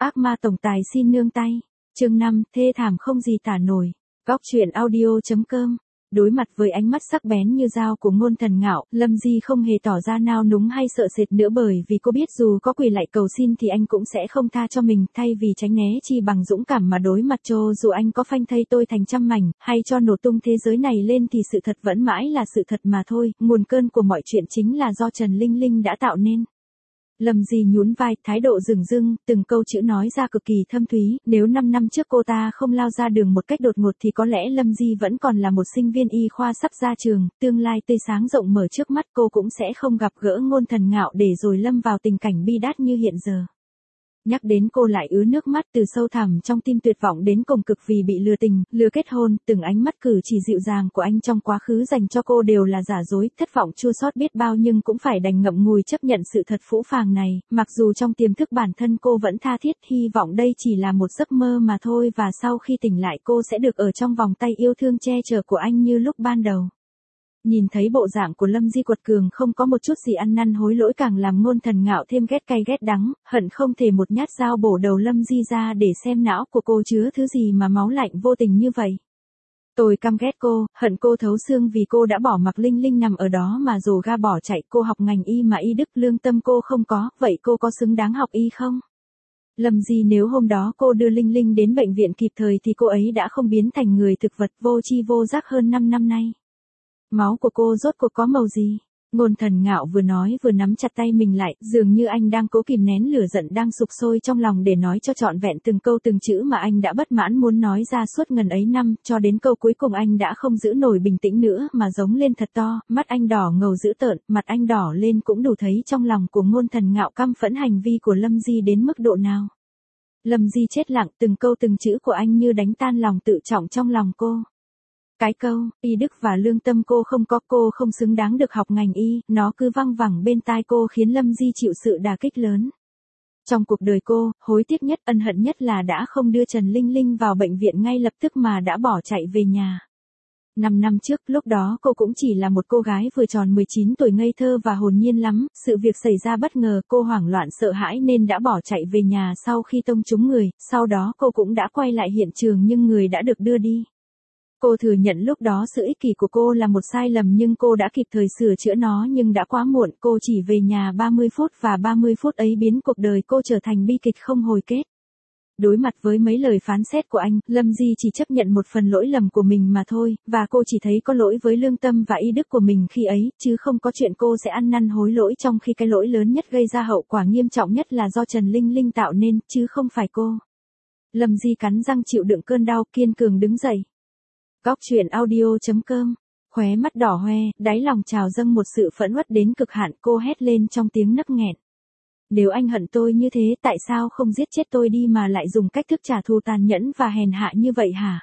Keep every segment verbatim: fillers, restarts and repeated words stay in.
Ác ma tổng tài xin nương tay. Chương năm, thê thảm không gì tả nổi. Góc truyện audio.com. Đối mặt với ánh mắt sắc bén như dao của Ngôn Thần Ngạo, Lâm Di không hề tỏ ra nao núng hay sợ sệt nữa, bởi vì cô biết dù có quỳ lại cầu xin thì anh cũng sẽ không tha cho mình, thay vì tránh né chi bằng dũng cảm mà đối mặt. Cho dù anh có phanh thây tôi thành trăm mảnh, hay cho nổ tung thế giới này lên thì sự thật vẫn mãi là sự thật mà thôi, nguồn cơn của mọi chuyện chính là do Trần Linh Linh đã tạo nên. Lâm Di nhún vai, thái độ dửng dưng, từng câu chữ nói ra cực kỳ thâm thúy. Nếu năm năm trước cô ta không lao ra đường một cách đột ngột thì có lẽ Lâm Di vẫn còn là một sinh viên y khoa sắp ra trường, tương lai tươi sáng rộng mở trước mắt. Cô cũng sẽ không gặp gỡ Ngôn Thần Ngạo để rồi lâm vào tình cảnh bi đát như hiện giờ. Nhắc đến cô lại ứa nước mắt, từ sâu thẳm trong tim tuyệt vọng đến cùng cực vì bị lừa tình, lừa kết hôn. Từng ánh mắt cử chỉ dịu dàng của anh trong quá khứ dành cho cô đều là giả dối, thất vọng chua xót biết bao nhưng cũng phải đành ngậm ngùi chấp nhận sự thật phũ phàng này, mặc dù trong tiềm thức bản thân cô vẫn tha thiết hy vọng đây chỉ là một giấc mơ mà thôi, và sau khi tỉnh lại cô sẽ được ở trong vòng tay yêu thương che chở của anh như lúc ban đầu. Nhìn thấy bộ dạng của Lâm Di quật cường không có một chút gì ăn năn hối lỗi càng làm Ngôn Thần Ngạo thêm ghét cay ghét đắng, hận không thể một nhát dao bổ đầu Lâm Di ra để xem não của cô chứa thứ gì mà máu lạnh vô tình như vậy. Tôi căm ghét cô, hận cô thấu xương vì cô đã bỏ mặc Linh Linh nằm ở đó mà rồ ga bỏ chạy. Cô học ngành y mà y đức lương tâm cô không có, vậy cô có xứng đáng học y không? Lâm Di, nếu hôm đó cô đưa Linh Linh đến bệnh viện kịp thời thì cô ấy đã không biến thành người thực vật vô tri vô giác hơn năm năm nay. Máu của cô rốt cuộc có màu gì? Ngôn Thần Ngạo vừa nói vừa nắm chặt tay mình lại, dường như anh đang cố kìm nén lửa giận đang sục sôi trong lòng để nói cho trọn vẹn từng câu từng chữ mà anh đã bất mãn muốn nói ra suốt ngần ấy năm. Cho đến câu cuối cùng anh đã không giữ nổi bình tĩnh nữa mà giống lên thật to, mắt anh đỏ ngầu dữ tợn, mặt anh đỏ lên cũng đủ thấy trong lòng của Ngôn Thần Ngạo căm phẫn hành vi của Lâm Di đến mức độ nào. Lâm Di chết lặng, từng câu từng chữ của anh như đánh tan lòng tự trọng trong lòng cô. Cái câu, y đức và lương tâm cô không có, cô không xứng đáng được học ngành y, nó cứ văng vẳng bên tai cô khiến Lâm Di chịu sự đả kích lớn. Trong cuộc đời cô, hối tiếc nhất, ân hận nhất là đã không đưa Trần Linh Linh vào bệnh viện ngay lập tức mà đã bỏ chạy về nhà. Năm năm trước, lúc đó cô cũng chỉ là một cô gái vừa tròn mười chín tuổi ngây thơ và hồn nhiên lắm, sự việc xảy ra bất ngờ, cô hoảng loạn sợ hãi nên đã bỏ chạy về nhà sau khi tông trúng người, sau đó cô cũng đã quay lại hiện trường nhưng người đã được đưa đi. Cô thừa nhận lúc đó sự ích kỷ của cô là một sai lầm nhưng cô đã kịp thời sửa chữa nó, nhưng đã quá muộn, cô chỉ về nhà ba mươi phút và ba mươi phút ấy biến cuộc đời cô trở thành bi kịch không hồi kết. Đối mặt với mấy lời phán xét của anh, Lâm Di chỉ chấp nhận một phần lỗi lầm của mình mà thôi, và cô chỉ thấy có lỗi với lương tâm và y đức của mình khi ấy, chứ không có chuyện cô sẽ ăn năn hối lỗi, trong khi cái lỗi lớn nhất gây ra hậu quả nghiêm trọng nhất là do Trần Linh Linh tạo nên, chứ không phải cô. Lâm Di cắn răng chịu đựng cơn đau, kiên cường đứng dậy. Góc truyện audio.com. Khóe mắt đỏ hoe, đáy lòng trào dâng một sự phẫn uất đến cực hạn, cô hét lên trong tiếng nấc nghẹn. Nếu anh hận tôi như thế, tại sao không giết chết tôi đi mà lại dùng cách thức trả thù tàn nhẫn và hèn hạ như vậy hả?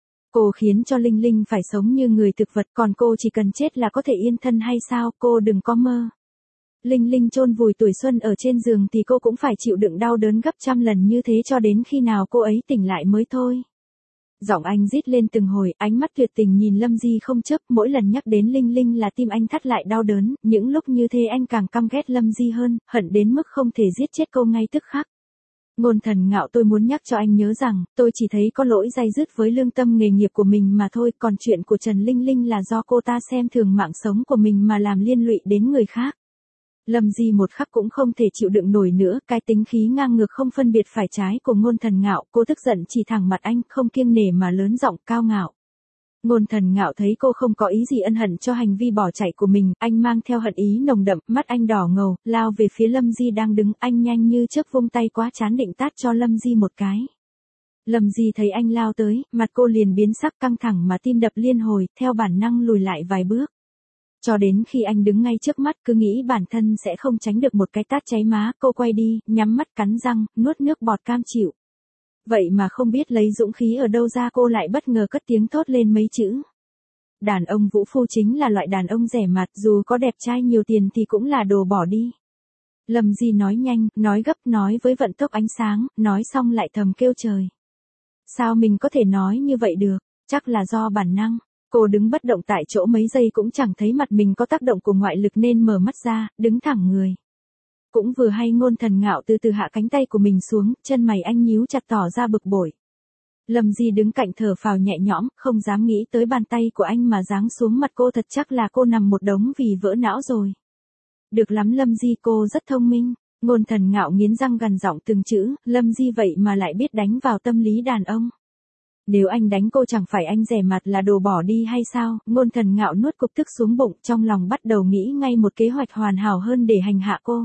Cô khiến cho Linh Linh phải sống như người thực vật, còn cô chỉ cần chết là có thể yên thân hay sao? Cô đừng có mơ. Linh Linh chôn vùi tuổi xuân ở trên giường thì cô cũng phải chịu đựng đau đớn gấp trăm lần như thế cho đến khi nào cô ấy tỉnh lại mới thôi. Giọng anh rít lên từng hồi, ánh mắt tuyệt tình nhìn Lâm Di không chớp, mỗi lần nhắc đến Linh Linh là tim anh thắt lại đau đớn, những lúc như thế anh càng căm ghét Lâm Di hơn, hận đến mức không thể giết chết cô ngay tức khắc. Ngôn Thần Ngạo, tôi muốn nhắc cho anh nhớ rằng, tôi chỉ thấy có lỗi day dứt với lương tâm nghề nghiệp của mình mà thôi, còn chuyện của Trần Linh Linh là do cô ta xem thường mạng sống của mình mà làm liên lụy đến người khác. Lâm Di một khắc cũng không thể chịu đựng nổi nữa, cái tính khí ngang ngược không phân biệt phải trái của Ngôn Thần Ngạo, cô tức giận chỉ thẳng mặt anh, không kiêng nể mà lớn giọng cao ngạo. Ngôn Thần Ngạo thấy cô không có ý gì ân hận cho hành vi bỏ chạy của mình, anh mang theo hận ý nồng đậm, mắt anh đỏ ngầu, lao về phía Lâm Di đang đứng, anh nhanh như chớp vung tay quá chán định tát cho Lâm Di một cái. Lâm Di thấy anh lao tới, mặt cô liền biến sắc, căng thẳng mà tim đập liên hồi, theo bản năng lùi lại vài bước. Cho đến khi anh đứng ngay trước mắt, cứ nghĩ bản thân sẽ không tránh được một cái tát cháy má, cô quay đi, nhắm mắt cắn răng, nuốt nước bọt cam chịu. Vậy mà không biết lấy dũng khí ở đâu ra, cô lại bất ngờ cất tiếng thốt lên mấy chữ. Đàn ông vũ phu chính là loại đàn ông rẻ mạt, dù có đẹp trai nhiều tiền thì cũng là đồ bỏ đi. Lâm Di nói nhanh, nói gấp, nói với vận tốc ánh sáng, nói xong lại thầm kêu trời. Sao mình có thể nói như vậy được, chắc là do bản năng. Cô đứng bất động tại chỗ mấy giây cũng chẳng thấy mặt mình có tác động của ngoại lực nên mở mắt ra, đứng thẳng người. Cũng vừa hay Ngôn Thần Ngạo từ từ hạ cánh tay của mình xuống, chân mày anh nhíu chặt tỏ ra bực bội. Lâm Di đứng cạnh thở phào nhẹ nhõm, không dám nghĩ tới bàn tay của anh mà giáng xuống mặt cô, thật chắc là cô nằm một đống vì vỡ não rồi. Được lắm Lâm Di, cô rất thông minh. Ngôn Thần Ngạo nghiến răng gằn giọng từng chữ, Lâm Di vậy mà lại biết đánh vào tâm lý đàn ông. Nếu anh đánh cô chẳng phải anh rẻ mặt là đồ bỏ đi hay sao? Ngôn Thần Ngạo nuốt cục tức xuống bụng, trong lòng bắt đầu nghĩ ngay một kế hoạch hoàn hảo hơn để hành hạ cô.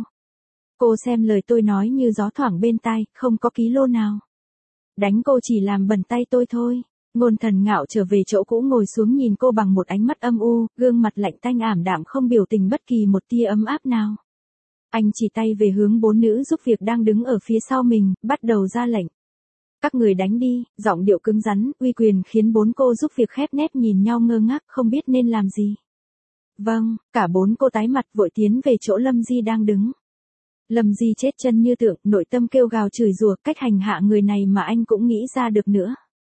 Cô xem lời tôi nói như gió thoảng bên tai, không có ký lô nào. Đánh cô chỉ làm bẩn tay tôi thôi. Ngôn Thần Ngạo trở về chỗ cũ ngồi xuống nhìn cô bằng một ánh mắt âm u, gương mặt lạnh tanh ảm đạm không biểu tình bất kỳ một tia ấm áp nào. Anh chỉ tay về hướng bốn nữ giúp việc đang đứng ở phía sau mình, bắt đầu ra lệnh. Các người đánh đi, giọng điệu cứng rắn, uy quyền khiến bốn cô giúp việc khép nép nhìn nhau ngơ ngác không biết nên làm gì. Vâng, cả bốn cô tái mặt vội tiến về chỗ Lâm Di đang đứng. Lâm Di chết chân như tượng, nội tâm kêu gào chửi rủa, cách hành hạ người này mà anh cũng nghĩ ra được nữa.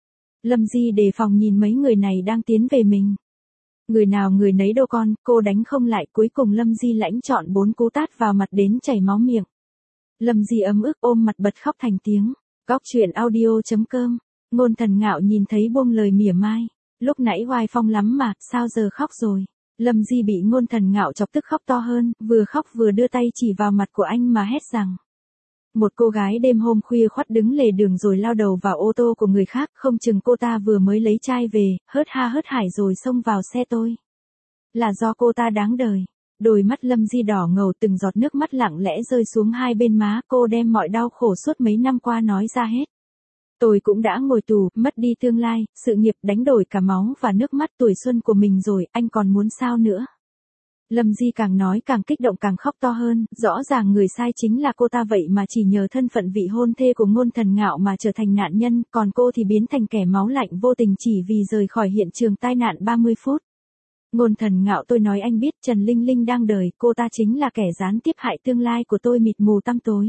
Lâm Di đề phòng nhìn mấy người này đang tiến về mình. Người nào người nấy đâu con, cô đánh không lại, cuối cùng Lâm Di lãnh chọn bốn cú tát vào mặt đến chảy máu miệng. Lâm Di ấm ức ôm mặt bật khóc thành tiếng. Góc truyện audio chấm com. Ngôn Thần Ngạo nhìn thấy buông lời mỉa mai. Lúc nãy oai phong lắm mà, sao giờ khóc rồi? Lâm Di bị Ngôn Thần Ngạo chọc tức khóc to hơn, vừa khóc vừa đưa tay chỉ vào mặt của anh mà hét rằng. Một cô gái đêm hôm khuya khoắt đứng lề đường rồi lao đầu vào ô tô của người khác, không chừng cô ta vừa mới lấy chai về, hớt ha hớt hải rồi xông vào xe tôi. Là do cô ta đáng đời. Đôi mắt Lâm Di đỏ ngầu, từng giọt nước mắt lặng lẽ rơi xuống hai bên má, cô đem mọi đau khổ suốt mấy năm qua nói ra hết. Tôi cũng đã ngồi tù, mất đi tương lai, sự nghiệp, đánh đổi cả máu và nước mắt tuổi xuân của mình rồi, anh còn muốn sao nữa? Lâm Di càng nói càng kích động, càng khóc to hơn, rõ ràng người sai chính là cô ta vậy mà chỉ nhờ thân phận vị hôn thê của Ngôn Thần Ngạo mà trở thành nạn nhân, còn cô thì biến thành kẻ máu lạnh vô tình chỉ vì rời khỏi hiện trường tai nạn ba mươi phút. Ngôn Thần Ngạo, tôi nói anh biết, Trần Linh Linh đang đời, cô ta chính là kẻ gián tiếp hại tương lai của tôi mịt mù tăm tối.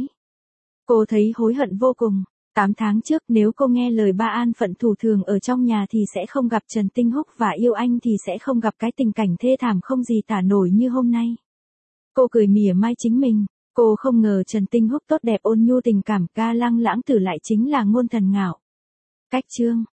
Cô thấy hối hận vô cùng. Tám tháng trước nếu cô nghe lời ba an phận thủ thường ở trong nhà thì sẽ không gặp Trần Tinh Húc, và yêu anh thì sẽ không gặp cái tình cảnh thê thảm không gì tả nổi như hôm nay. Cô cười mỉa mai chính mình. Cô không ngờ Trần Tinh Húc tốt đẹp ôn nhu tình cảm ga lăng lãng tử lại chính là Ngôn Thần Ngạo. Cách chương